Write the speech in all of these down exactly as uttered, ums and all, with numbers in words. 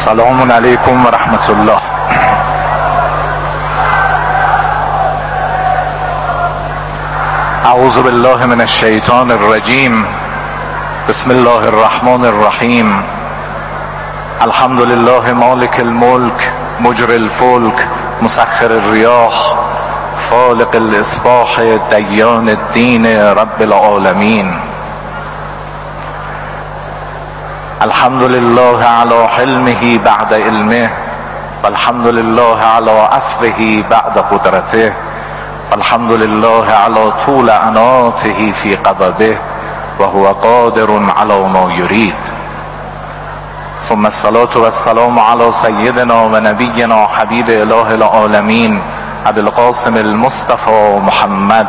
سلام علیکم و رحمت الله. اعوذ بالله من الشیطان الرجیم. بسم الله الرحمن الرحیم. الحمد لله مالک الملک مجری الفلک مسخر الریاح فالق الاصباح دیان الدین رب العالمین. الحمد لله على حلمه بعد علمه والحمد لله على عفوه بعد قدرته والحمد لله على طول عناته في قبضه وهو قادر على ما يريد. ثم الصلاة والسلام على سيدنا ونبينا حبيب اله العالمين ابي القاسم المصطفى محمد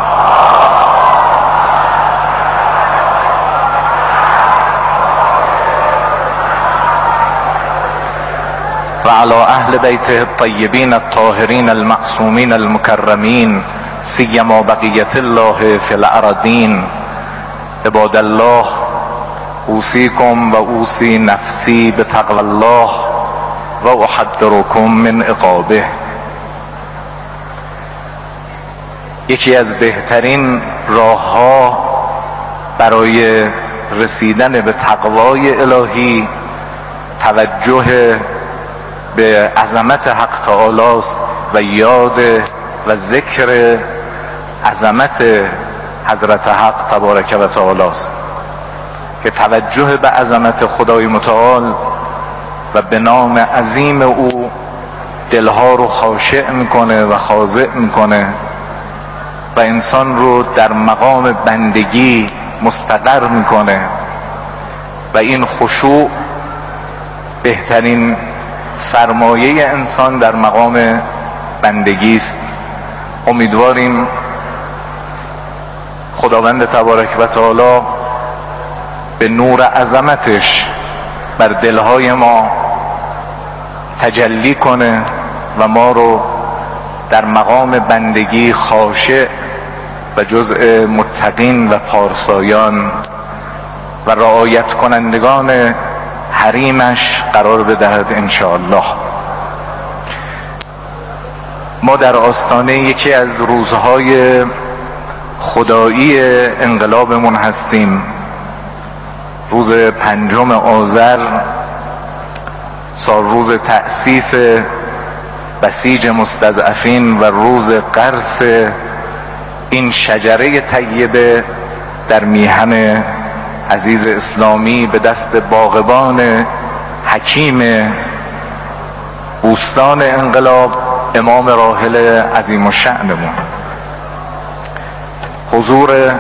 وعلى اهل بيته الطيبين الطاهرين المعصومين المكرمين سيما بقية الله في الأرضين. عباد الله، اوصيكم واوصي نفسي بتقوى الله واحذركم من عقابه. یکی از بهترین راه‌ها برای رسیدن به تقوای الهی توجه به عظمت حق تعالی است و یاد و ذکر عظمت حضرت حق تبارک و تعالی است که توجه به عظمت خدای متعال و به نام عظیم او دلها رو خاشع میکنه و خاضع میکنه و انسان رو در مقام بندگی مستقر میکنه و این خشوع بهترین سرمایه انسان در مقام بندگی است. امیدواریم خداوند تبارک و تعالی به نور عظمتش بر دلهای ما تجلی کنه و ما رو در مقام بندگی خاشع و جزء متقین و پارسایان و رعایت کنندگان حریمش قرار بدهد انشاءالله. ما در آستانه یکی از روزهای خدایی انقلابمون هستیم. روز پنجم آذر، سال روز تأسیس بسیج مستضعفین و روز غرس این شجره طیبه در میهن عزیز اسلامی به دست باغبان حکیم بوستان انقلاب امام راحل عظیم الشأنمون. حضور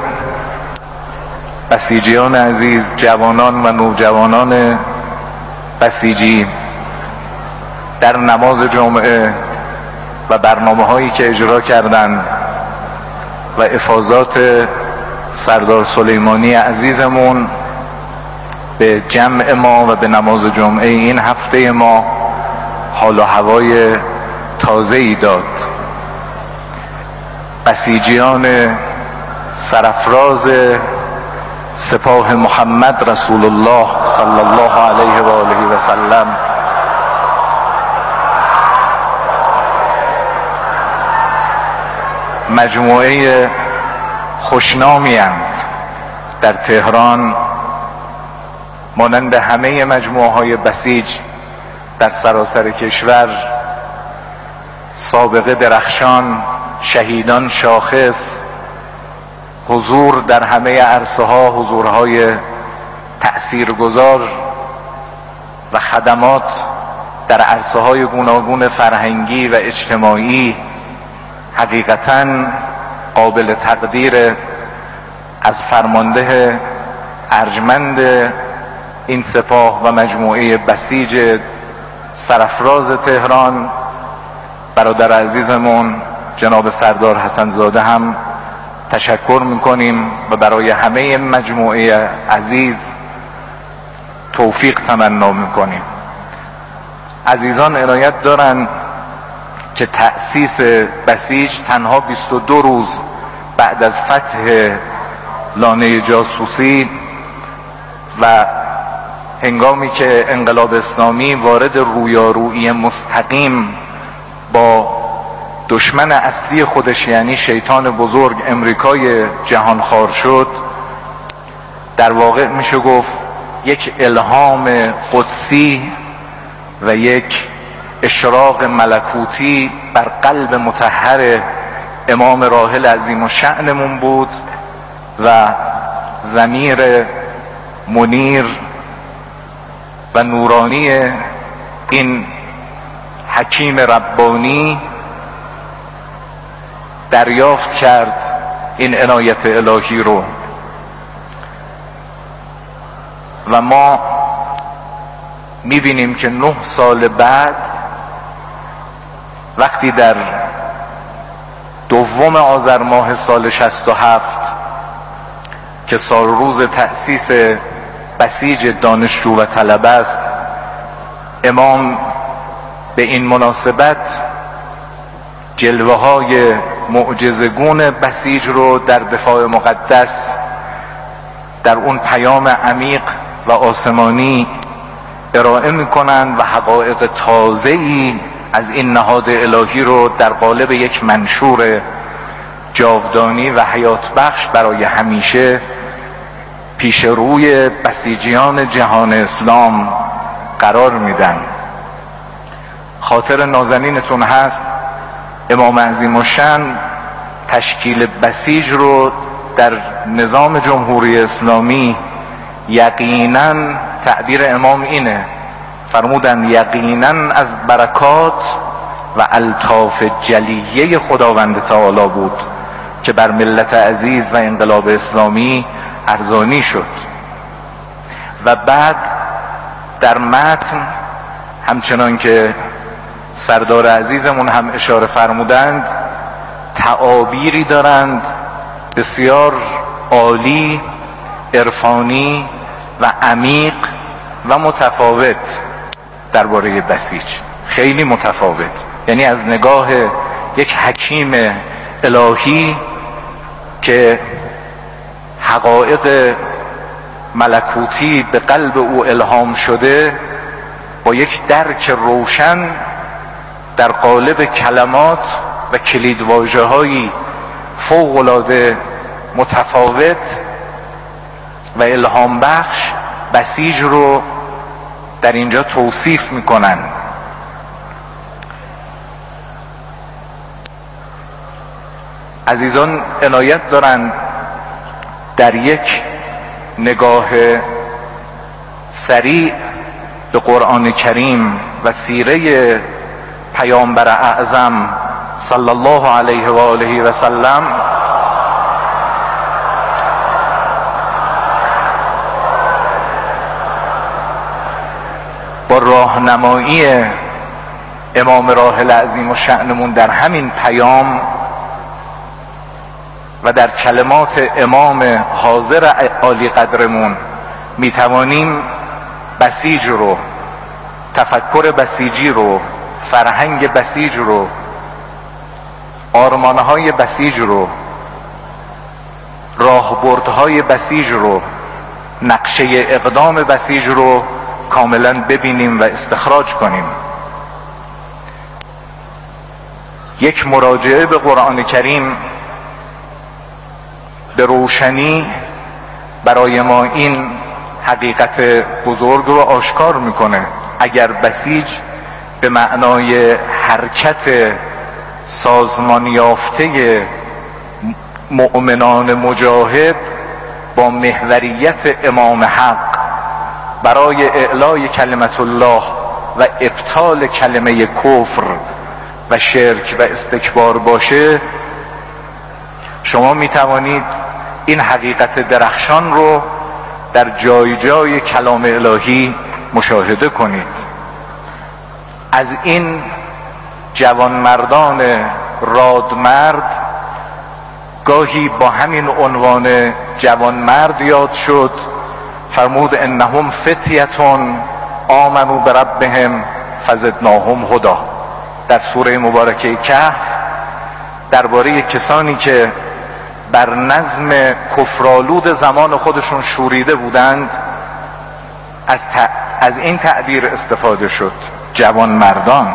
بسیجیان عزیز، جوانان و نوجوانان بسیجی در نماز جمعه و برنامه هایی که اجرا کردند و افاضات سردار سلیمانی عزیزمون به جمع ما و به نماز جمعه این هفته ما حال و هوای تازه‌ای داد. بسیجیان سرافراز سپاه محمد رسول الله صلی الله علیه و آله و سلم مجموعه خوشنامی اند در تهران، مانند همه مجموعه های بسیج در سراسر کشور. سابقه درخشان، شهیدان شاخص، حضور در همه عرصه ها، حضورهای تأثیرگذار و خدمات در عرصه های گوناگون فرهنگی و اجتماعی حقیقتاً قابل تقدیر از فرمانده ارجمند این سپاه و مجموعه بسیج سرافراز تهران برادر عزیزمون جناب سردار حسن زاده هم تشکر میکنیم و برای همه مجموعه عزیز توفیق تمنا میکنیم. عزیزان عنایت دارن که تأسیس بسیج تنها بیست و دو روز بعد از فتح لانه جاسوسی و هنگامی که انقلاب اسلامی وارد رویارویی مستقیم با دشمن اصلی خودش یعنی شیطان بزرگ امریکای جهانخوار شد، در واقع میشه گفت یک الهام قدسی و یک اشراق ملکوتی بر قلب مطهر امام راحل عظیم الشأنمون بود و ضمیر منیر و نورانی این حکیم ربانی دریافت کرد این عنایت الهی رو و ما میبینیم که نه سال بعد وقتی در دوم آذر ماه سال شصت و هفت که سال روز تأسیس بسیج دانشجو و طلبه است، امام به این مناسبت جلوه های معجزه‌گون بسیج رو در دفاع مقدس در اون پیام عمیق و آسمانی ارائه میکنند و حقایق تازه‌ای از این نهاد الهی رو در قالب یک منشور جاودانی و حیات بخش برای همیشه پیش روی بسیجیان جهان اسلام قرار میدن. خاطر نازنینتون هست امام عظیم الشأن تشکیل بسیج رو در نظام جمهوری اسلامی یقینا، تعبیر امام اینه، فرمودن یقینا از برکات و الطاف جلیه خداوند تعالی بود که بر ملت عزیز و انقلاب اسلامی ارزانی شد. و بعد در متن همچنان که سردار عزیزمون هم اشاره فرمودند تعابیری دارند بسیار عالی، عرفانی و عمیق و متفاوت درباره بسیج، خیلی متفاوت، یعنی از نگاه یک حکیم الهی که حقایق ملکوتی به قلب او الهام شده با یک درک روشن در قالب کلمات و کلیدواژه‌هایی فوق‌العاده متفاوت و الهام بخش بسیج رو در اینجا توصیف میکنن. عزیزان عنایت دارند در یک نگاه سریع به قرآن کریم و سیره پیامبر اعظم صلی الله علیه و آله و سلم با راهنمایی امام راحل عظیم الشأنمون در همین پیام و در کلمات امام حاضر عالی قدرمون میتوانیم بسیج رو، تفکر بسیجی رو، فرهنگ بسیج رو، آرمانهای بسیج رو، راهبردهای بسیج رو، نقشه اقدام بسیج رو کاملا ببینیم و استخراج کنیم. یک مراجعه به قرآن کریم به روشنی برای ما این حقیقت بزرگ رو آشکار میکنه. اگر بسیج به معنای حرکت سازمان یافته مؤمنان مجاهد با محوریت امام حق برای اعلای کلمت الله و ابطال کلمه کفر و شرک و استکبار باشه، شما می توانید این حقیقت درخشان رو در جای جای کلام الهی مشاهده کنید. از این جوانمردان رادمرد گاهی با همین عنوان جوانمرد یاد شد. فرمود انهم فتیتون آمنوا بربهم فزدناهم هدا در سوره مبارکه کهف، درباره کسانی که بر نظم کفرآلود زمان خودشون شوریده بودند از, ت... از این تعبیر استفاده شد، جوان مردان.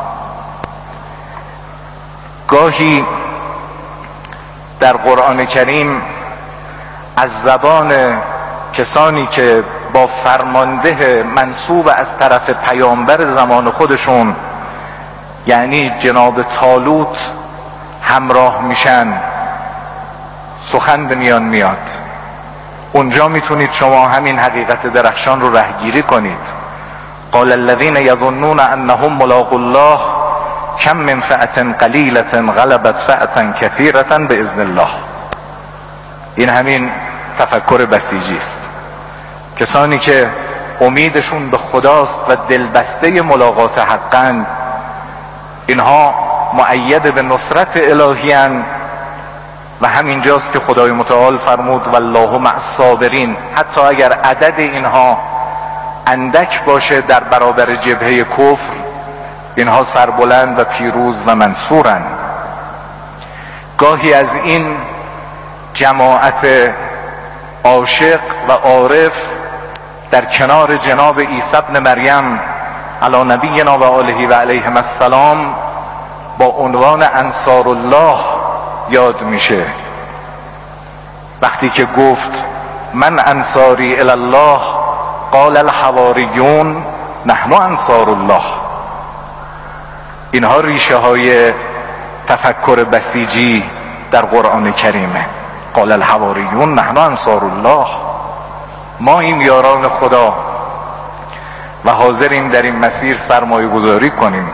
گاهی در قرآن کریم از زبان کسانی که با فرمانده منصوب از طرف پیامبر زمان خودشون یعنی جناب طالوت همراه میشن سخن به میان میاد. اونجا میتونید شما همین حقیقت درخشان رو رهگیری کنید. قال الذين يظنون انهم ملاقو الله كم من فئة قلیلة غلبت فئة كثیرة باذن الله. این همین تفکر بسیجی است. کسانی که امیدشون به خداست و دلبسته ملاقات حقاً، اینها مؤید به نصرت الهی‌اند و همینجاست که خدای متعال فرمود والله مع الصابرین. حتی اگر عدد اینها اندک باشه در برابر جبهه کفر، اینها سربلند و پیروز و منصورند. گاهی از این جماعت عاشق و عارف در کنار جناب عیسی ابن مریم علی نبینا و آله و علیهم السلام با عنوان انصار الله یاد میشه. وقتی که گفت من انصاری الی الله قال الحواریون نحن انصار الله. اینها ریشه های تفکر بسیجی در قرآن کریمه. قال الحواریون نحن انصار الله، ما این یاران خدا و حاضریم در این مسیر سرمایه گذاری کنیم.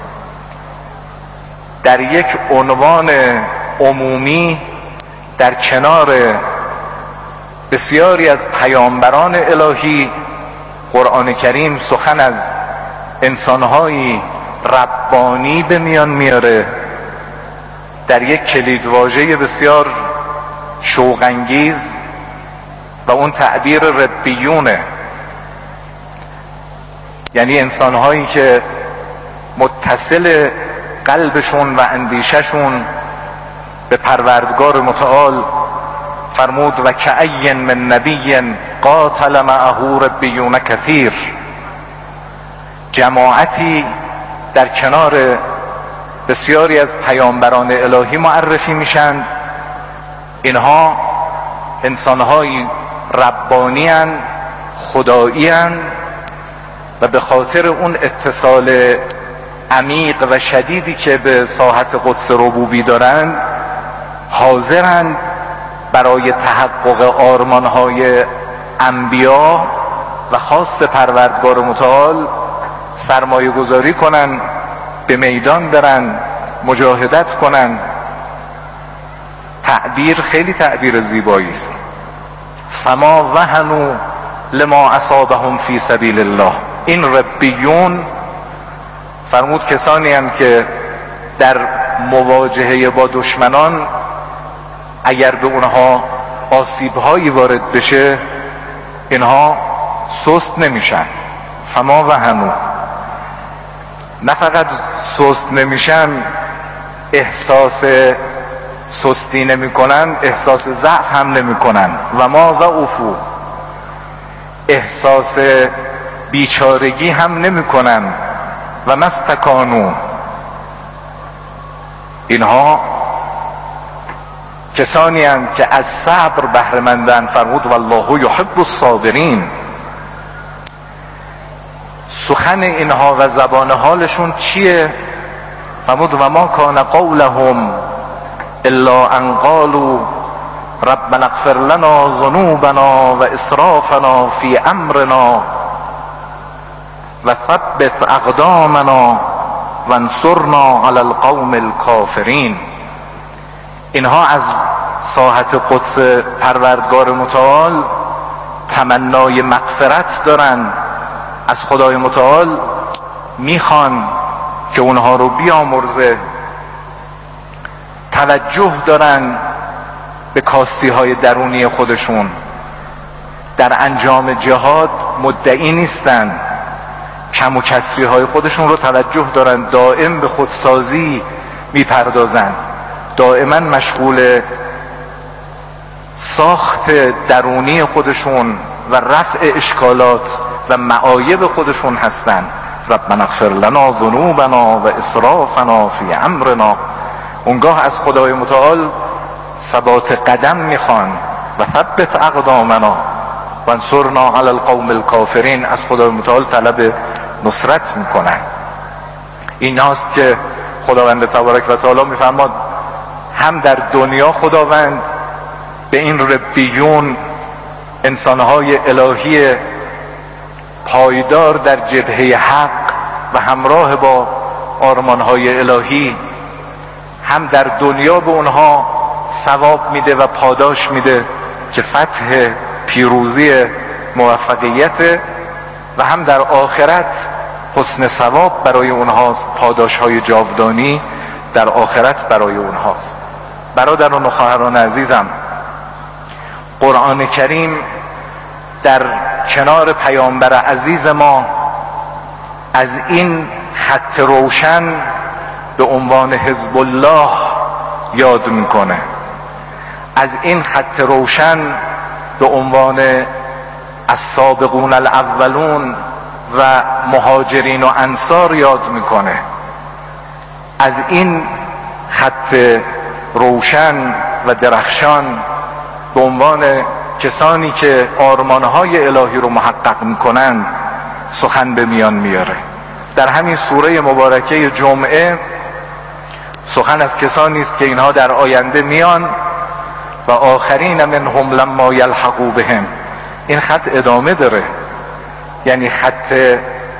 در یک عنوان عمومی در کنار بسیاری از پیامبران الهی قرآن کریم سخن از انسانهایی ربانی به میان میاره در یک کلیدواژه بسیار شوق‌انگیز و اون تعبیر ربیونه، یعنی انسانهایی که متصل قلبشون و اندیششون به پروردگار متعال. فرمود و کأی من نبی قاتل معه ربیون کثیر. جماعتی در کنار بسیاری از پیامبران الهی معرفی میشن. اینها انسانهایی ربانی ان، خدایی ان و به خاطر اون اتصال عمیق و شدیدی که به ساحت قدس ربوبی دارند حاضرند برای تحقق آرمانهای انبیا و خواست پروردگار متعال سرمایه گذاری کنن، به میدان برن، مجاهدت کنن. تعبیر خیلی تعبیر زیبایی است. فما وهنوا لما اصابهم فی سبیل الله. این ربیون فرمود کسانی هم که در مواجهه با دشمنان اگر به اونها آسیب‌هایی وارد بشه اینها سست نمیشن. فما وهنوا، نه فقط سست نمیشن، احساس سستی نمیکنن، احساس ضعف هم نمیکنن. و ما ضعفوا، احساس بیچارگی هم نمیکنن. و ما استکانوا، اینها کسانی هستند که از صبر بهره مندند. فرمود والله یحب الصابرین. سخن اینها و زبان حالشون چیه؟ فرمود و ما کان قولهم الا ان قالوا ربنا اغفر لنا ذنوبنا و اسرافنا فی امرنا و ثبت اقدامنا و انصرنا علی القوم الکافرین. اینها از ساحت قدس پروردگار متعال تمنای مغفرت دارن، از خدای متعال میخوان که اونها رو بیامرزه، توجه دارن به کاستی های درونی خودشون، در انجام جهاد مدعی نیستن، کم و کسری های خودشون رو توجه دارن، دائم به خودسازی میپردازن، دائما مشغول ساخت درونی خودشون و رفع اشکالات و معایب خودشون هستن. ربنا اغفر لنا ذنوبنا و اسرافنا فی امرنا. اونگاه از خدای متعال ثبات قدم میخوان و ثبت اقدامنا و انصرنا علی القوم الکافرین. از خدای متعال طلب نصرت میکنن. این هاست که خداوند تبارک و تعالی میفرماد هم در دنیا خداوند به این ربیون، انسانهای الهی پایدار در جبهه حق و همراه با آرمانهای الهی، هم در دنیا به اونها ثواب میده و پاداش میده که فتح، پیروزی، موفقیت، و هم در آخرت حسن ثواب برای اونهاست، پاداش های جاودانی در آخرت برای اونهاست. برادران و خواهران عزیزم، قرآن کریم در کنار پیامبر عزیز ما از این خط روشن به عنوان حزب الله یاد میکنه، از این خط روشن به عنوان السابقون الاولون و مهاجرین و انصار یاد میکنه، از این خط روشن و درخشان به عنوان کسانی که آرمانهای الهی رو محقق میکنن سخن به میان میاره. در همین سوره مبارکه جمعه سخن از کسانی است که اینها در آینده میان و آخرین منهم لما یلحقوا بهم. این خط ادامه داره، یعنی خط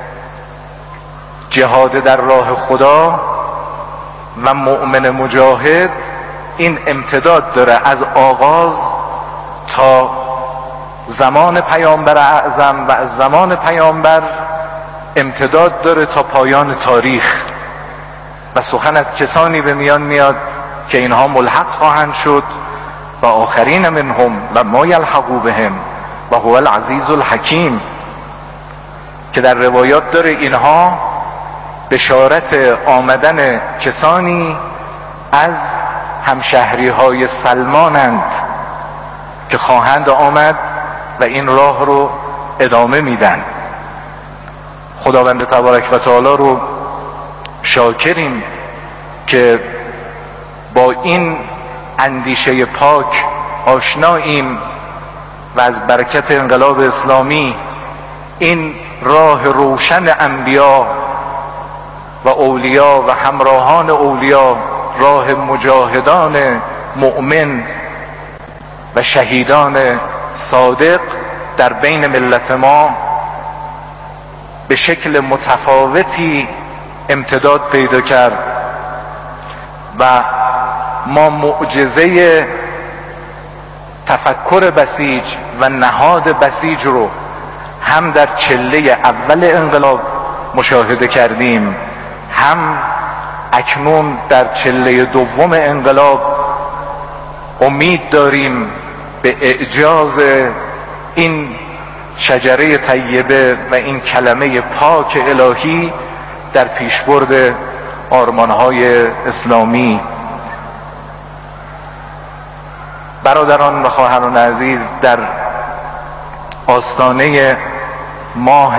جهاد در راه خدا و مؤمن مجاهد این امتداد داره از آغاز تا زمان پیامبر اعظم و از زمان پیامبر امتداد داره تا پایان تاریخ. و سخن از کسانی به میان میاد که اینها ملحق خواهند شد و آخرین منهم لما یلحقوا بهم و هو العزیز الحکیم، که در روایات داره اینها بشارت آمدن کسانی از همشهری های سلمانند که خواهند آمد و این راه رو ادامه میدن. خداوند تبارک و تعالی رو شاکریم که با این اندیشه پاک آشناییم و از برکت انقلاب اسلامی این راه روشن انبیا و اولیا و همراهان اولیا، راه مجاهدان مؤمن و شهیدان صادق در بین ملت ما به شکل متفاوتی امتداد پیدا کرد و ما معجزه تفکر بسیج و نهاد بسیج رو هم در چله اول انقلاب مشاهده کردیم، هم اکنون در چله دوم انقلاب امید داریم به اعجاز این شجره طیبه و این کلمه پاک الهی در پیشبرد آرمانهای اسلامی. برادران و خواهران عزیز، در آستانه ماه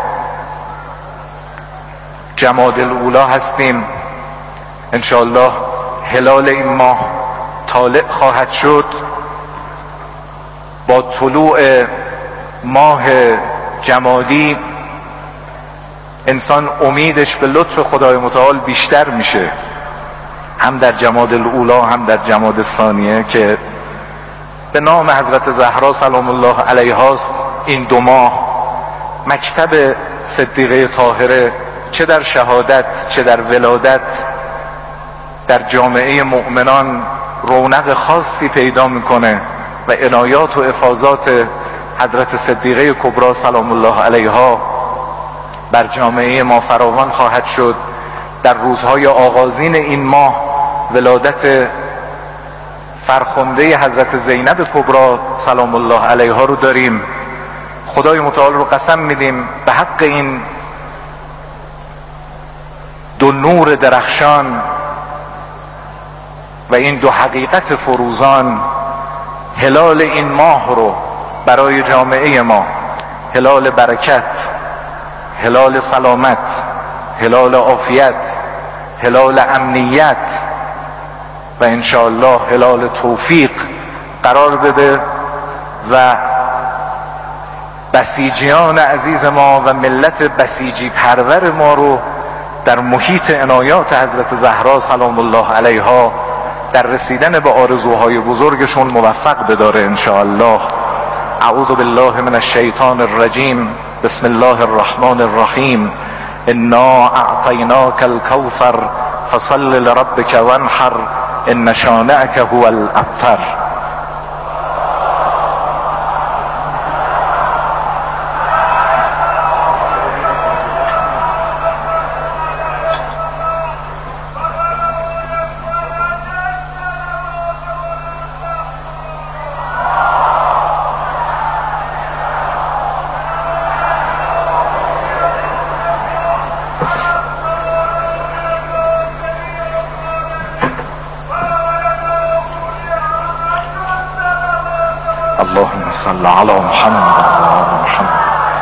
جمادی الاولی هستیم. انشاءالله هلال این ماه طالع خواهد شد. با طلوع ماه جمادی انسان امیدش به لطف خدای متعال بیشتر میشه، هم در جمادی الاولی هم در جمادی الثانیه که به نام حضرت زهرا سلام الله علیها است. این دو ماه مکتب صدیقه طاهره چه در شهادت چه در ولادت در جامعه مؤمنان رونق خاصی پیدا میکنه و عنایات و افاضات حضرت صدیقه کبری سلام الله علیها بر جامعه ما فراوان خواهد شد. در روزهای آغازین این ماه ولادت فرخنده حضرت زینب کبری سلام الله علیها رو داریم. خدای متعال رو قسم میدیم به حق این دو نور درخشان و این دو حقیقت فروزان، هلال این ماه رو برای جامعه ما هلال برکت، هلال سلامت، هلال عافیت، هلال امنیت و انشاءالله هلال توفیق قرار بده و بسیجیان عزیز ما و ملت بسیجی پرور ما رو در محیط عنایات حضرت زهرا سلام الله علیها در رسیدن به آرزوهای بزرگشون موفق بداره انشاءالله. اعوذ بالله من الشیطان الرجیم. بسم الله الرحمن الرحیم. انا اعطیناک الکوثر فصل لربک وانحر ان شانئک هو الابتر. اللهم صل على محمد وعلى آل محمد.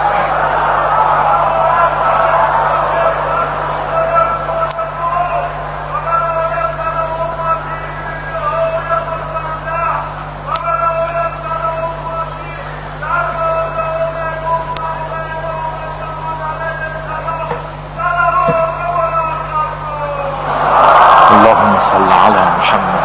اللهم صل على محمد.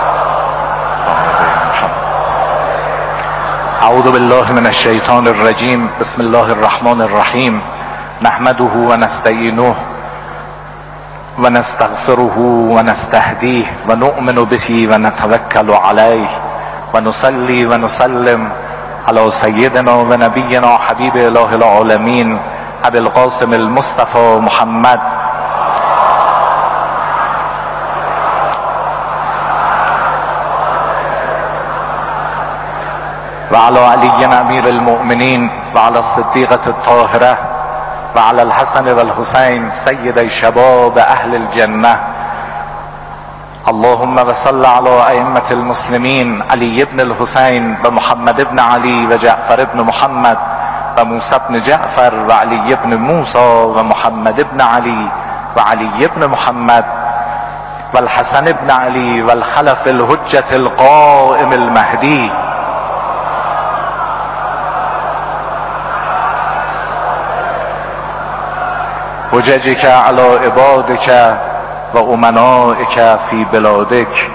اعوذ بالله من الشیطان الرجیم. بسم الله الرحمن الرحیم. نحمده و نستعینه و نستغفره و نستهدیه و نؤمن به و نتوکل علیه و نصلی و نسلم علی سیدنا و نبینا حبیب اله العالمین ابی القاسم المصطفى محمد وعلى علي امير المؤمنين وعلى الصديقة الطاهرة وعلى الحسن والحسين سيدي شباب اهل الجنة. اللهم وصل على ائمة المسلمين علي بن الحسين ومحمد بن علي وجعفر بن محمد وموسى بن جعفر وعلي بن موسى ومحمد بن علي وعلي بن محمد والحسن بن علي والخلف الحجة القائم المهدي. حججك على عبادك و امنائك في بلادك.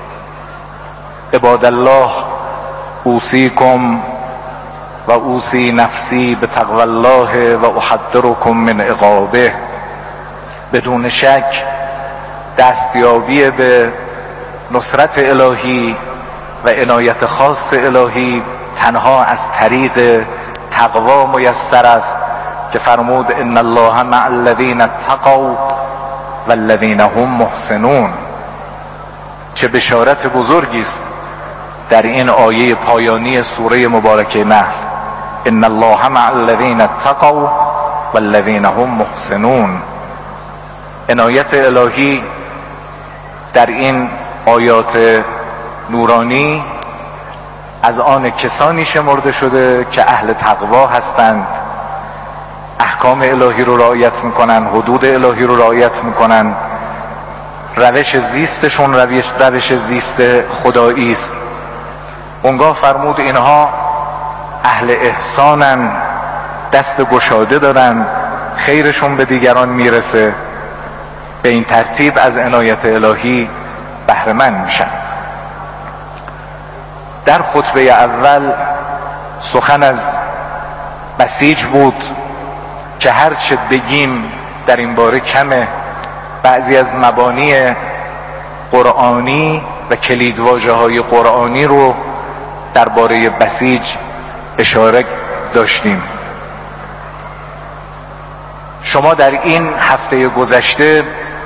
عباد الله اوصيكم و اوصي نفسي بتقوى الله و احذركم من عقابه. بدون شک دستیابی به نصرت الهی و عنایت خاص الهی تنها از طریق تقوا میسر است که فرمود ان الله مع الذین اتقوا والذین هم محسنون. چه بشارت بزرگی است در این آیه پایانی سوره مبارکه نحل. ان الله مع الذین اتقوا والذین هم محسنون. عنایت الهی در این آیات نورانی از آن کسانی شمرده شده که اهل تقوا هستند، احکام الهی رو رعایت میکنن، حدود الهی رو رعایت میکنن، روش زیستشون روش, روش زیست خدایی است. اونگاه فرمود اینها اهل احسانن، دست گشاده دارن، خیرشون به دیگران میرسه، به این ترتیب از عنایت الهی بهره مند میشن. در خطبه اول سخن از بسیج بود که هر چه بگیم در این باره کمه. بعضی از مبانی قرآنی و کلیدواژه های قرآنی رو درباره بسیج اشاره داشتیم. شما در این هفته گذشته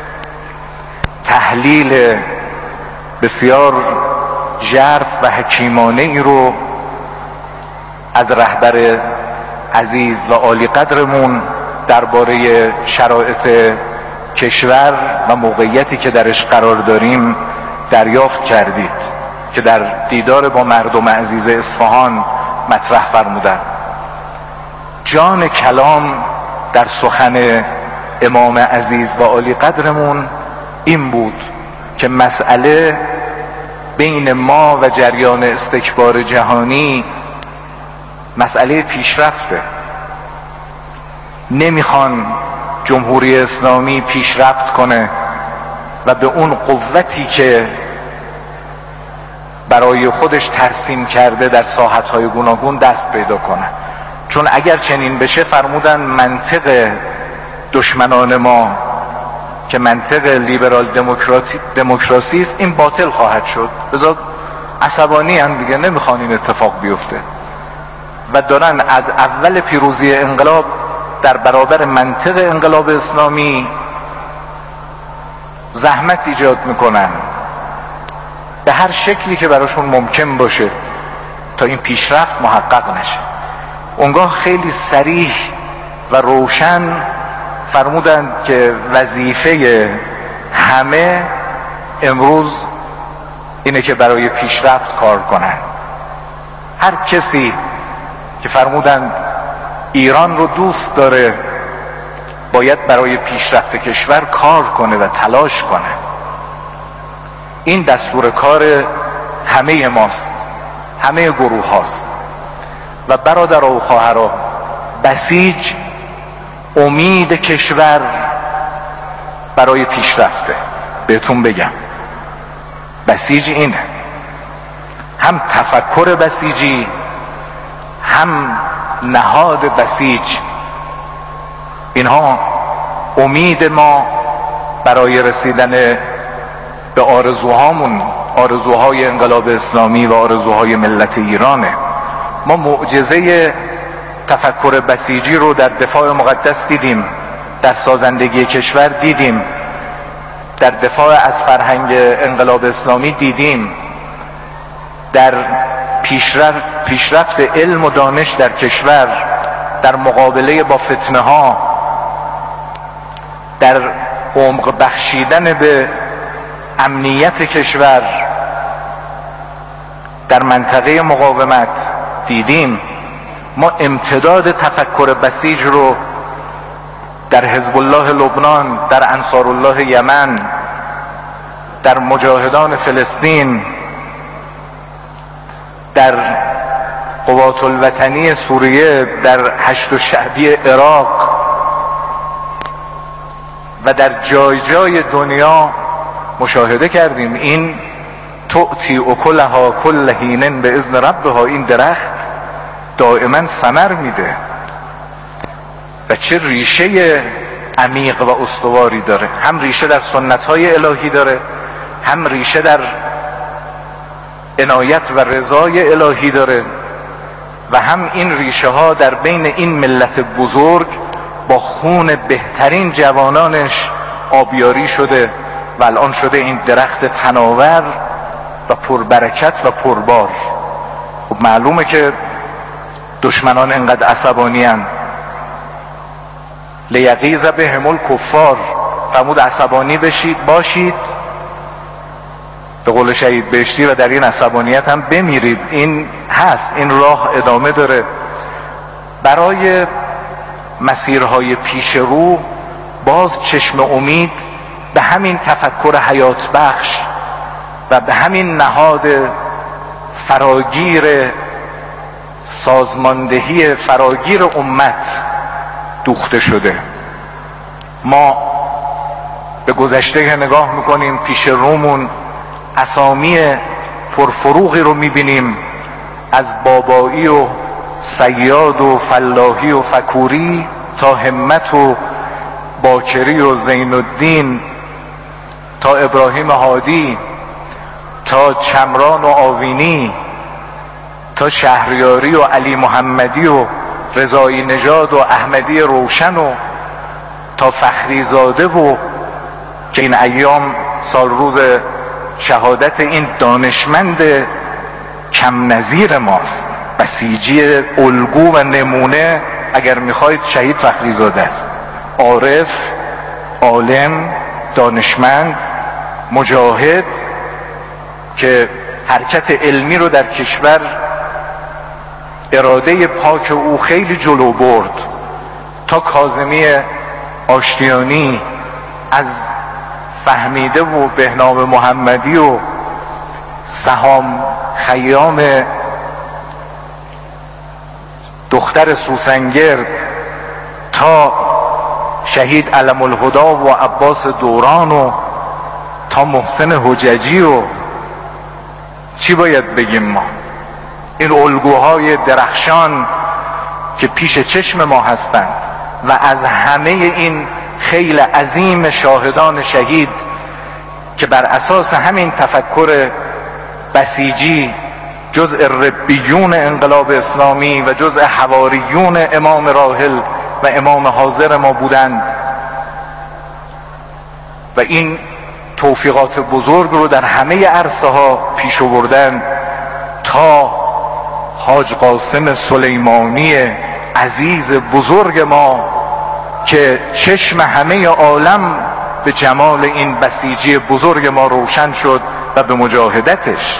تحلیل بسیار ژرف و حکیمانه ای رو از رهبر عزیز و عالی قدرمون درباره شرایط کشور و موقعیتی که درش قرار داریم دریافت کردید که در دیدار با مردم عزیز اصفهان مطرح فرمودند. جان کلام در سخن امام عزیز و عالی قدرمون این بود که مسئله بین ما و جریان استکبار جهانی مسئله پیشرفته. نمیخوان جمهوری اسلامی پیشرفت کنه و به اون قوتی که برای خودش ترسیم کرده در ساحت‌های گوناگون دست پیدا کنه. چون اگر چنین بشه فرمودن منطق دشمنان ما که منطق لیبرال دموکراسی است این باطل خواهد شد. بذار عصبانی هم دیگه نمیخوان این اتفاق بیفته و دارن از اول پیروزی انقلاب در برابر منطق انقلاب اسلامی زحمت ایجاد میکنن به هر شکلی که براشون ممکن باشه تا این پیشرفت محقق نشه. اونگاه خیلی صریح و روشن فرمودند که وظیفه همه امروز اینه که برای پیشرفت کار کنن. هر کسی که فرمودند ایران رو دوست داره باید برای پیشرفت کشور کار کنه و تلاش کنه. این دستور کار همه ماست، همه گروه هاست. و برادر و خواهران، بسیج امید کشور برای پیشرفته. بهتون بگم بسیج اینه، هم تفکر بسیجی هم نهاد بسیج، اینها امید ما برای رسیدن به آرزوهامون، آرزوهای انقلاب اسلامی و آرزوهای ملت ایرانه. ما معجزه تفکر بسیجی رو در دفاع مقدس دیدیم، در سازندگی کشور دیدیم، در دفاع از فرهنگ انقلاب اسلامی دیدیم، در پیشرفت پیشرفت علم و دانش در کشور، در مقابله با فتنه ها، در عمق بخشیدن به امنیت کشور، در منطقه مقاومت دیدیم. ما امتداد تفکر بسیج رو در حزب الله لبنان، در انصار الله یمن، در مجاهدان فلسطین، در قوات الوطنی سوریه، در هشت شعبی عراق و در جای جای دنیا مشاهده کردیم. این تؤتی اکلها کل حین به اذن ربها، این درخت دائما ثمر میده و چه ریشه عمیق و استواری داره. هم ریشه در سنت‌های الهی داره، هم ریشه در عنایت و رضای الهی داره و هم این ریشه ها در بین این ملت بزرگ با خون بهترین جوانانش آبیاری شده و الان شده این درخت تناور و پربرکت و پربار. خب معلومه که دشمنان انقدر عصبانی هستند. لیغیظ بهم الکفار، فرمود عصبانی بشید باشید به قول شهید بهشتی و در این عصبانیت هم بمیرید. این هست، این راه ادامه داره. برای مسیرهای پیش رو باز چشم امید به همین تفکر حیات بخش و به همین نهاد فراگیر سازماندهی فراگیر امت دوخته شده. ما به گذشته که نگاه میکنیم پیش رومون اسامی پرفروغی رو میبینیم، از بابایی و صیاد و فلاحی و فکوری تا همت و باکری و زین الدین تا ابراهیم هادی تا چمران و آوینی تا شهریاری و علی محمدی و رضایی نژاد و احمدی روشن و تا فخری زاده و که این ایام سال روز شهادت این دانشمند کم نظیر ماست. بسیجی الگو و نمونه اگر میخواید شهید فخری زاده است. عارف، عالم، دانشمند، مجاهد که حرکت علمی رو در کشور اراده پاک او خیلی جلو برد تا کاظمی آشتیانی از فهمیده و بهنام محمدی و سهام خیام دختر سوسنگرد تا شهید علم الهدا و عباس دوران و تا محسن حججی و چی باید بگیم ما؟ این الگوهای درخشان که پیش چشم ما هستند و از همه این خیل عظیم شاهدان شهید که بر اساس همین تفکر بسیجی جزء ربیون انقلاب اسلامی و جزء حواریون امام راحل و امام حاضر ما بودند و این توفیقات بزرگ رو در همه عرصه ها پیش آوردند تا حاج قاسم سلیمانی عزیز بزرگ ما که چشم همه عالم به جمال این بسیجی بزرگ ما روشن شد و به مجاهدتش.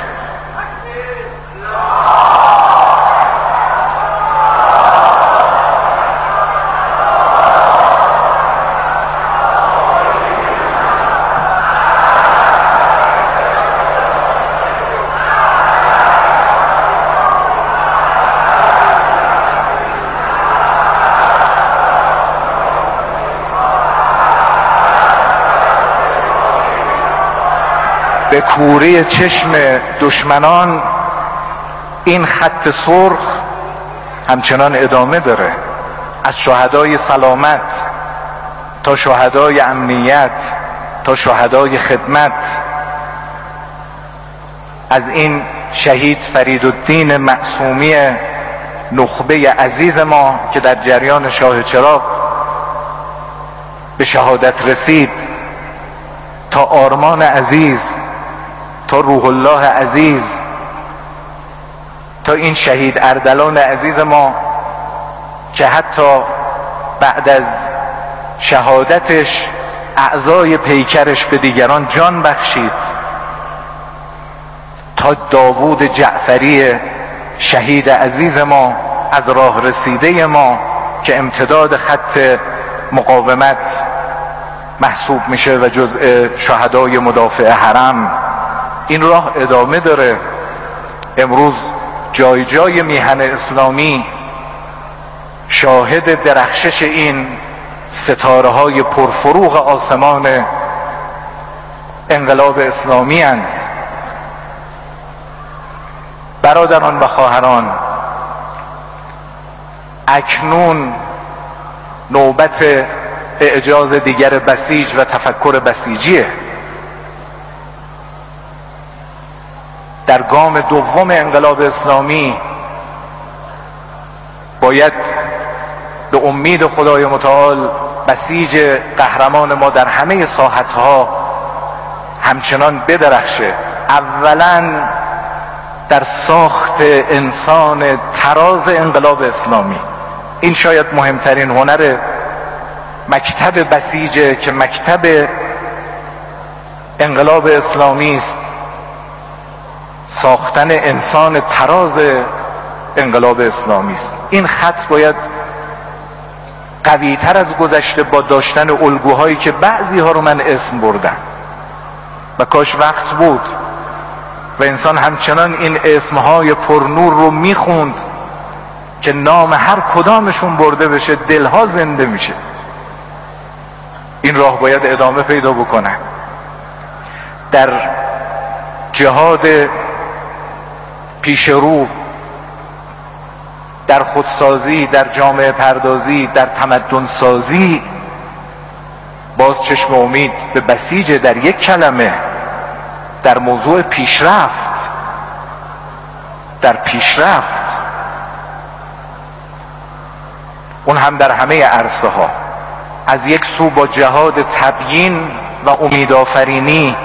به کوره چشم دشمنان این خط سرخ همچنان ادامه داره، از شهدای سلامت تا شهدای امنیت تا شهدای خدمت، از این شهید فریدالدین معصومی نخبه عزیز ما که در جریان شاه چراغ به شهادت رسید تا آرمان عزیز تا روح الله عزیز تا این شهید اردلان عزیز ما که حتی بعد از شهادتش اعضای پیکرش به دیگران جان بخشید، تا داوود جعفری شهید عزیز ما از راه رسیده ما که امتداد خط مقاومت محسوب میشه و جزء شهدای مدافع حرم. این راه ادامه داره. امروز جای جای میهن اسلامی شاهد درخشش این ستاره های پرفروغ آسمان انقلاب اسلامی اند. برادران و خواهران، اکنون نوبت اعجاز دیگر بسیج و تفکر بسیجیه. در گام دوم انقلاب اسلامی باید به امید خدای متعال بسیج قهرمان ما در همه ساحتها همچنان بدرخشه. اولا در ساخت انسان تراز انقلاب اسلامی، این شاید مهمترین هنر مکتب بسیجه که مکتب انقلاب اسلامی است، ساختن انسان تراز انقلاب اسلامی است. این خط باید قوی تر از گذشته با داشتن الگوهایی که بعضی ها رو من اسم بردم و کاش وقت بود و انسان همچنان این اسمهای پرنور رو میخوند که نام هر کدامشون برده بشه دلها زنده میشه. این راه باید ادامه پیدا بکنه. در جهاد پیش رو، در خودسازی، در جامعه پردازی، در تمدن سازی، باز چشم امید به بسیج در یک کلمه در موضوع پیشرفت. در پیشرفت اون هم در همه عرصه ها، از یک سو با جهاد تبیین و امیدآفرینی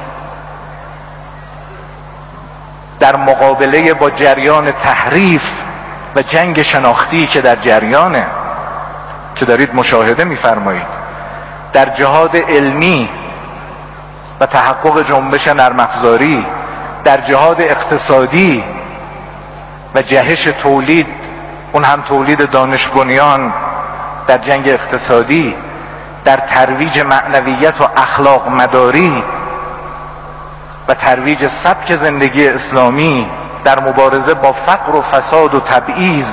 در مقابله با جریان تحریف و جنگ شناختی که در جریانه، که دارید مشاهده می‌فرمایید، در جهاد علمی و تحقق جنبش نرم افزاری، در جهاد اقتصادی و جهش تولید اون هم تولید دانش بنیان در جنگ اقتصادی، در ترویج معنویت و اخلاق مداری و ترویج سبک زندگی اسلامی، در مبارزه با فقر و فساد و تبعیض،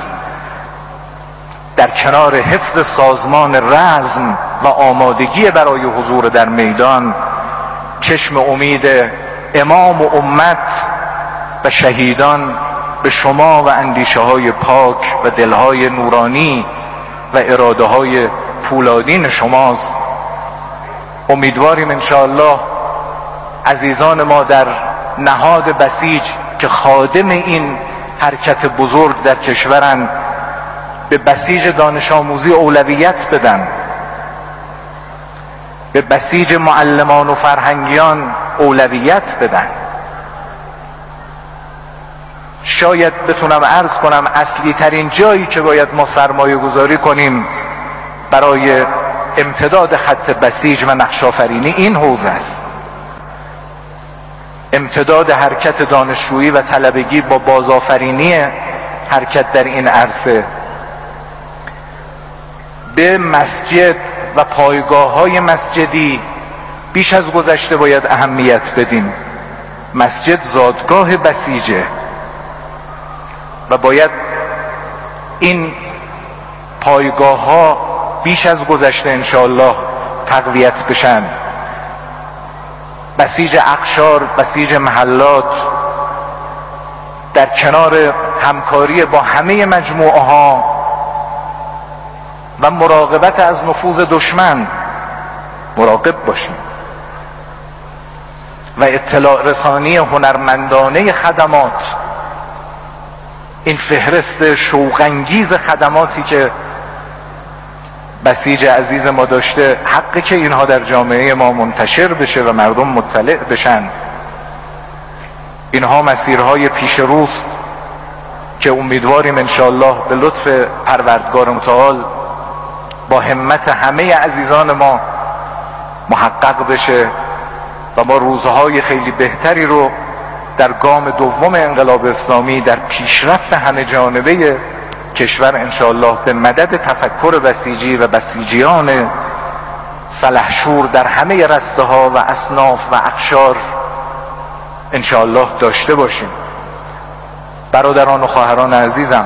در کنار حفظ سازمان رزم و آمادگی برای حضور در میدان، چشم امید امام و امت و شهیدان به شما و اندیشه های پاک و دلهای نورانی و اراده های پولادین شماست. امیدواریم انشاءالله عزیزان ما در نهاد بسیج که خادم این حرکت بزرگ در کشورند به بسیج دانش آموزی اولویت بدن، به بسیج معلمان و فرهنگیان اولویت بدن. شاید بتونم عرض کنم اصلی ترین جایی که باید ما سرمایه گذاری کنیم برای امتداد خط بسیج و نقش‌آفرینی این حوزه است. امتداد حرکت دانشجویی و طلبگی با بازآفرینی حرکت در این عرصه. به مسجد و پایگاه های مسجدی بیش از گذشته باید اهمیت بدیم. مسجد زادگاه بسیجه و باید این پایگاه ها بیش از گذشته انشاءالله تقویت بشن. بسیج اقشار، بسیج محلات در کنار همکاری با همه مجموعه ها و مراقبت از نفوذ دشمن مراقب باشیم و اطلاع رسانی هنرمندانه خدمات. این فهرست شوق‌انگیز خدماتی که بسیج عزیز ما داشته حقی که اینها در جامعه ما منتشر بشه و مردم مطلع بشن. اینها مسیرهای پیش روست که امیدواریم انشاءالله به لطف پروردگار متعال با همت همه عزیزان ما محقق بشه و ما روزهای خیلی بهتری رو در گام دوم انقلاب اسلامی در پیشرفت همه جانبه کشور انشاءالله به مدد تفکر بسیجی و بسیجیان سلحشور در همه رسته ها و اصناف و اقشار انشاءالله داشته باشیم. برادران و خواهران عزیزم،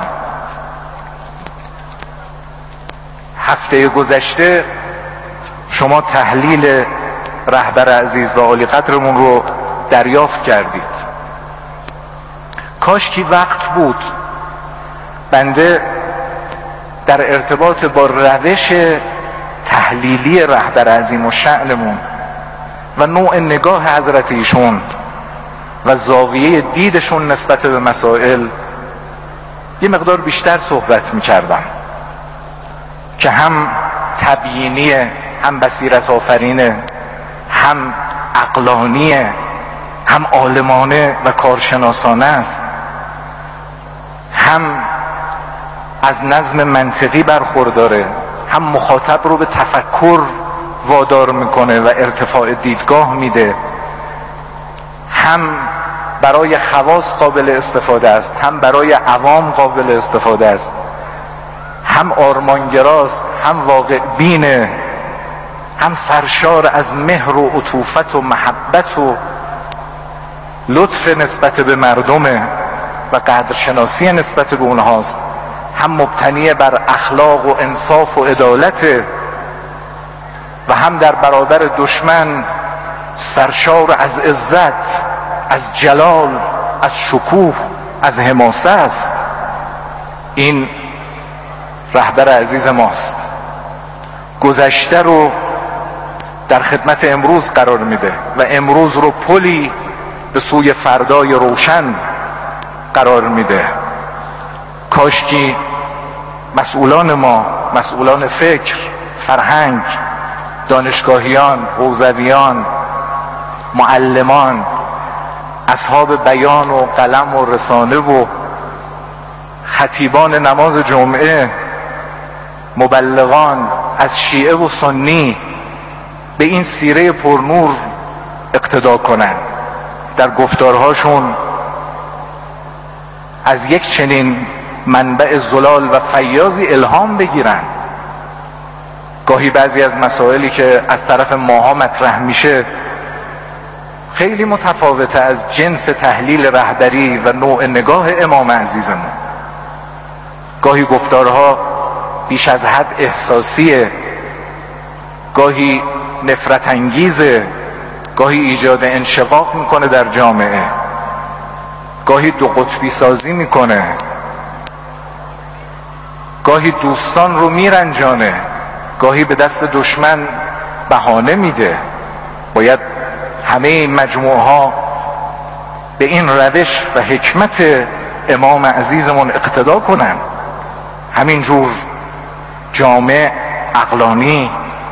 هفته گذشته شما تحلیل رهبر عزیز و عالی قدرمون رو دریافت کردید. کاش که وقت بود بنده در ارتباط با روش تحلیلی رهبر عظیم و شأنمون و نوع نگاه حضرت ایشون و زاویه دیدشون نسبت به مسائل یه مقدار بیشتر صحبت میکردم که هم تبیینیه، هم بصیرت آفرینه، هم عقلانیه، هم عالمانه و کارشناسانه است، هم از نظم منطقی برخورداره، هم مخاطب رو به تفکر وادار میکنه و ارتفاع دیدگاه میده، هم برای خواص قابل استفاده است، هم برای عوام قابل استفاده است، هم آرمانگراست، هم واقع بینه، هم سرشار از مهر و عطوفت و محبت و لطف نسبت به مردمه و قدرشناسی نسبت به اونهاست، هم مبتنی بر اخلاق و انصاف و عدالت و هم در برابر دشمن سرشار از عزت، از جلال، از شکوه، از حماسه است. این رهبر عزیز ماست. گذشته رو در خدمت امروز قرار میده و امروز رو پلی به سوی فردای روشن قرار میده. کاشکی مسئولان ما، مسئولان فکر، فرهنگ، دانشگاهیان، حوزویان، معلمان، اصحاب بیان و قلم و رسانه و خطیبان نماز جمعه، مبلغان از شیعه و سنی به این سیره پرنور اقتدا کنند. در گفتارهاشون از یک چنین منبع زلال و فیاضی الهام بگیرن. گاهی بعضی از مسائلی که از طرف ماها مطرح میشه خیلی متفاوته از جنس تحلیل رهبری و نوع نگاه امام عزیزمون. گاهی گفتارها بیش از حد احساسیه، گاهی نفرت انگیزه، گاهی ایجاد انشقاق میکنه در جامعه، گاهی دو قطبی سازی میکنه، گاهی دوستان رو میرنجانه، گاهی به دست دشمن بهانه میده. باید همه این مجموعه ها به این روش و حکمت امام عزیزمون اقتدا کنن. همینجور جامع، عقلانی،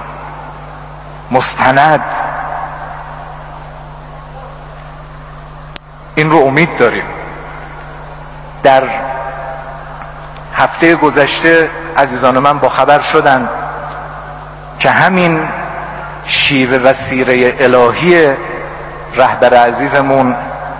مستند، این رو امید داریم. در هفته گذشته عزیزان من با خبر شدن که همین شیوه و سیره الهی رهبر عزیزمون،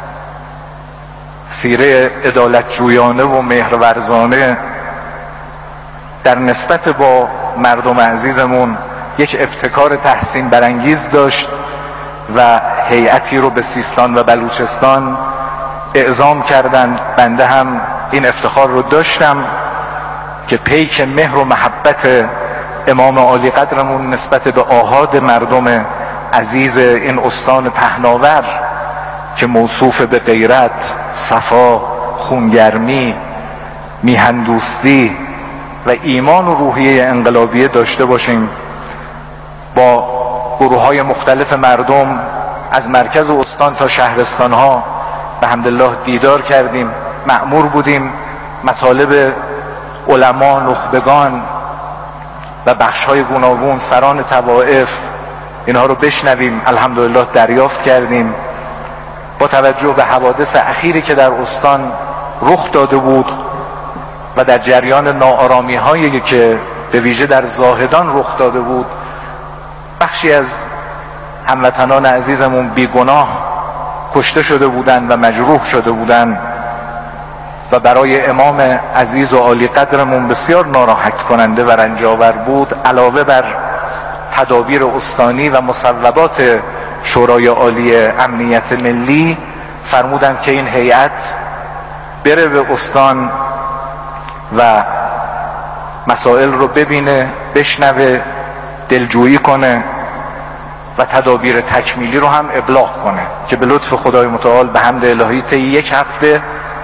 سیره عدالت جویانه و مهرورزانه در نسبت با مردم عزیزمون یک ابتکار تحسین برانگیز داشت و هیئتی رو به سیستان و بلوچستان اعزام کردند. بنده هم این افتخار رو داشتم که پیک مهر و محبت امام عالی قدرمون نسبت به آحاد مردم عزیز این استان پهناور که موصوف به غیرت، صفا، خونگرمی، میهندوستی و ایمان و روحیه انقلابیه داشته باشیم. با گروه های مختلف مردم از مرکز استان تا شهرستان ها به حمدالله دیدار کردیم. مأمور بودیم مطالب علما، نخبگان و بخش های گوناگون، سران طوائف، اینها رو بشنویم. الحمدلله دریافت کردیم. با توجه به حوادث اخیری که در استان رخ داده بود و در جریان ناآرامی هایی که به ویژه در زاهدان رخ داده بود، بخشی از هموطنان عزیزمون بیگناه کشته شده بودند و مجروح شده بودند و برای امام عزیز و عالی قدرمون بسیار ناراحت کننده و رنجاور بود. علاوه بر تدابیر استانی و مصوبات شورای عالی امنیت ملی، فرمودند که این هیئت بره به استان و مسائل رو ببینه، بشنوه، دلجویی کنه و تدابیر تکمیلی رو هم ابلاغ کنه که به لطف خدای متعال به حمد الهی طی یک هفته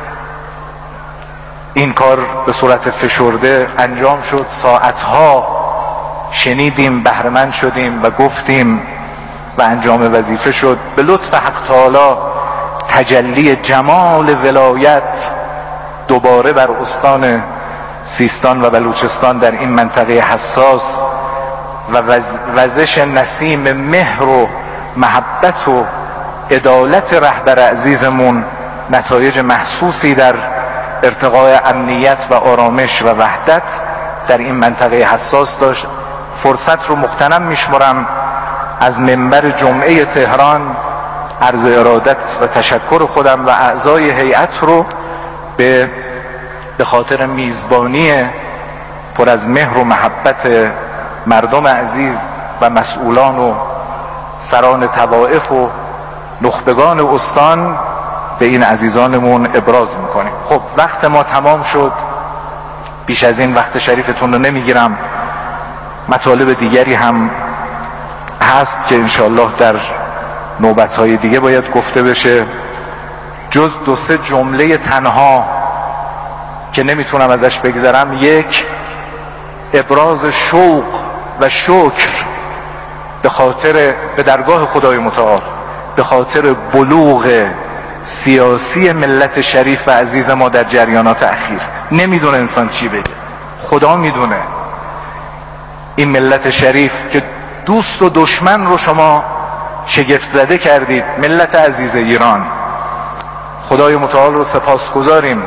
این کار به صورت فشرده انجام شد. ساعتها شنیدیم، بهره‌مند شدیم و گفتیم و انجام وظیفه شد. به لطف حق تعالی تجلی جمال ولایت دوباره بر استان سیستان و بلوچستان در این منطقه حساس و وزش نسیم مهر و محبت و عدالت رهبر عزیزمون نتایج محسوسی در ارتقاء امنیت و آرامش و وحدت در این منطقه حساس داشت. فرصت رو مغتنم میشمرم از منبر جمعه تهران عرض ارادت و تشکر خودم و اعضای هیئت رو به به خاطر میزبانی پر از مهر و محبت مردم عزیز و مسئولان و سران طوائف و نخبگان استان به این عزیزانمون ابراز میکنیم. خب وقت ما تمام شد، بیش از این وقت شریفتون رو نمیگیرم. مطالب دیگری هم هست که انشاءالله در نوبتهای دیگه باید گفته بشه. جز دو سه جمله تنها که نمیتونم ازش بگذرم، یک، ابراز شوق و شکر به خاطر به درگاه خدای متعال به خاطر بلوغ سیاسی ملت شریف و عزیز ما در جریانات اخیر. نمیدونه انسان چی بگه، خدا میدونه. این ملت شریف که دوست و دشمن رو شما شگفت زده کردید، ملت عزیز ایران، خدای متعال رو سپاسگزاریم.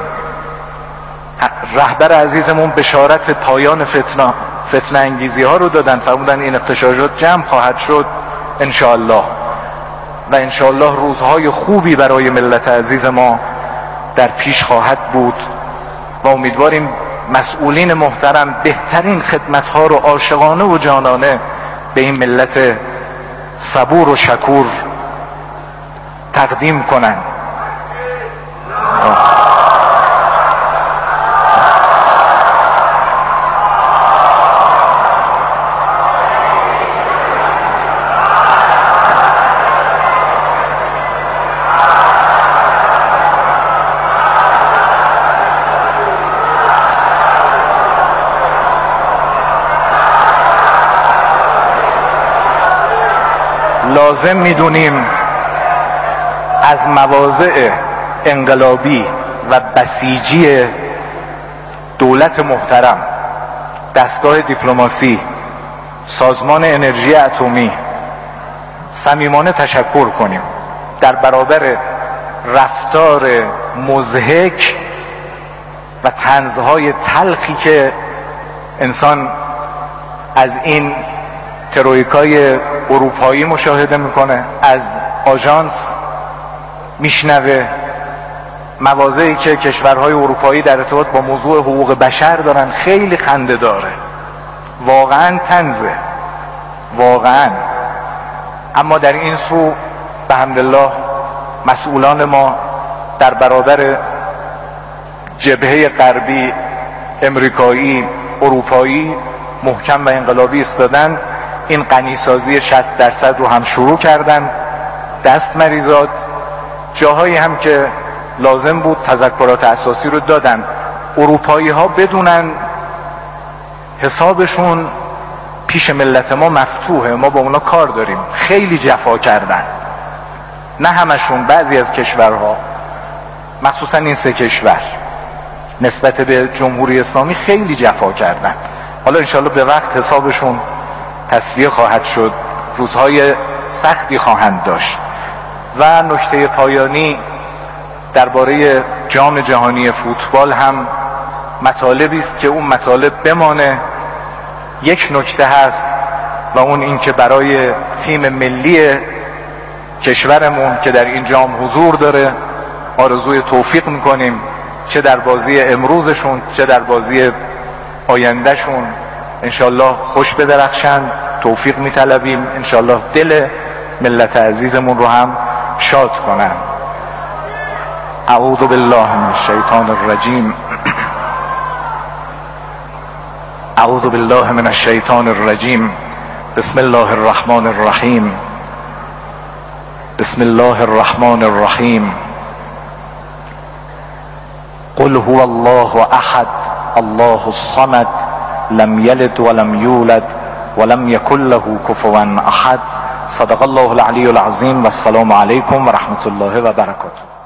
رهبر عزیزمون بشارت پایان فتنه فتنه انگیزی ها رو دادن، فرمودن این اغتشاشات جمع خواهد شد انشاءالله و انشاءالله روزهای خوبی برای ملت عزیز ما در پیش خواهد بود و امیدواریم مسئولین محترم بهترین خدمتها رو عاشقانه و جانانه به این ملت صبور و شکور تقدیم کنن. لازم میدونیم از مواضع انقلابی و بسیجی دولت محترم، دستگاه دیپلماسی، سازمان انرژی اتمی صمیمانه تشکر کنیم در برابر رفتار مضحک و طنزهای تلخی که انسان از این ترویکای اروپایی مشاهده میکنه، از آژانس میشنوه، مواضعی که کشورهای اروپایی در ارتباط با موضوع حقوق بشر دارن. خیلی خنده داره، واقعا طنزه، واقعا. اما در این سو به حمدالله مسئولان ما در برابر جبهه غربی، امریکایی، اروپایی محکم و انقلابی ایستادن. این غنیسازی شصت درصد رو هم شروع کردن، دست مریزاد. جاهایی هم که لازم بود تذکرات اساسی رو دادن. اروپایی ها بدونن حسابشون پیش ملت ما مفتوحه، ما با اونا کار داریم. خیلی جفا کردن، نه همشون، بعضی از کشورها، مخصوصا این سه کشور نسبت به جمهوری اسلامی خیلی جفا کردن. حالا انشاءالله به وقت حسابشون تصفیه خواهد شد، روزهای سختی خواهند داشت. و نکته پایانی درباره جام جهانی فوتبال هم مطالبی است که اون مطالب بمانه. یک نکته هست و اون این که برای تیم ملی کشورمون که در این جام حضور داره آرزوی توفیق میکنیم، چه در بازی امروزشون چه در بازی آیندهشون. انشالله خوش بدرخشند، توفیق میطلبیم، انشالله دل ملت عزیزمون رو هم شاد کنن. اعوذ بالله من الشیطان الرجیم. اعوذ بالله من الشیطان الرجیم. بسم الله الرحمن الرحیم. بسم الله الرحمن الرحیم. قل هو الله احد الله الصمد لم یلد ولم یولد ولم یکن له کفوا احد. صدق الله العلی العظیم و السلام علیکم و رحمت الله و برکاته.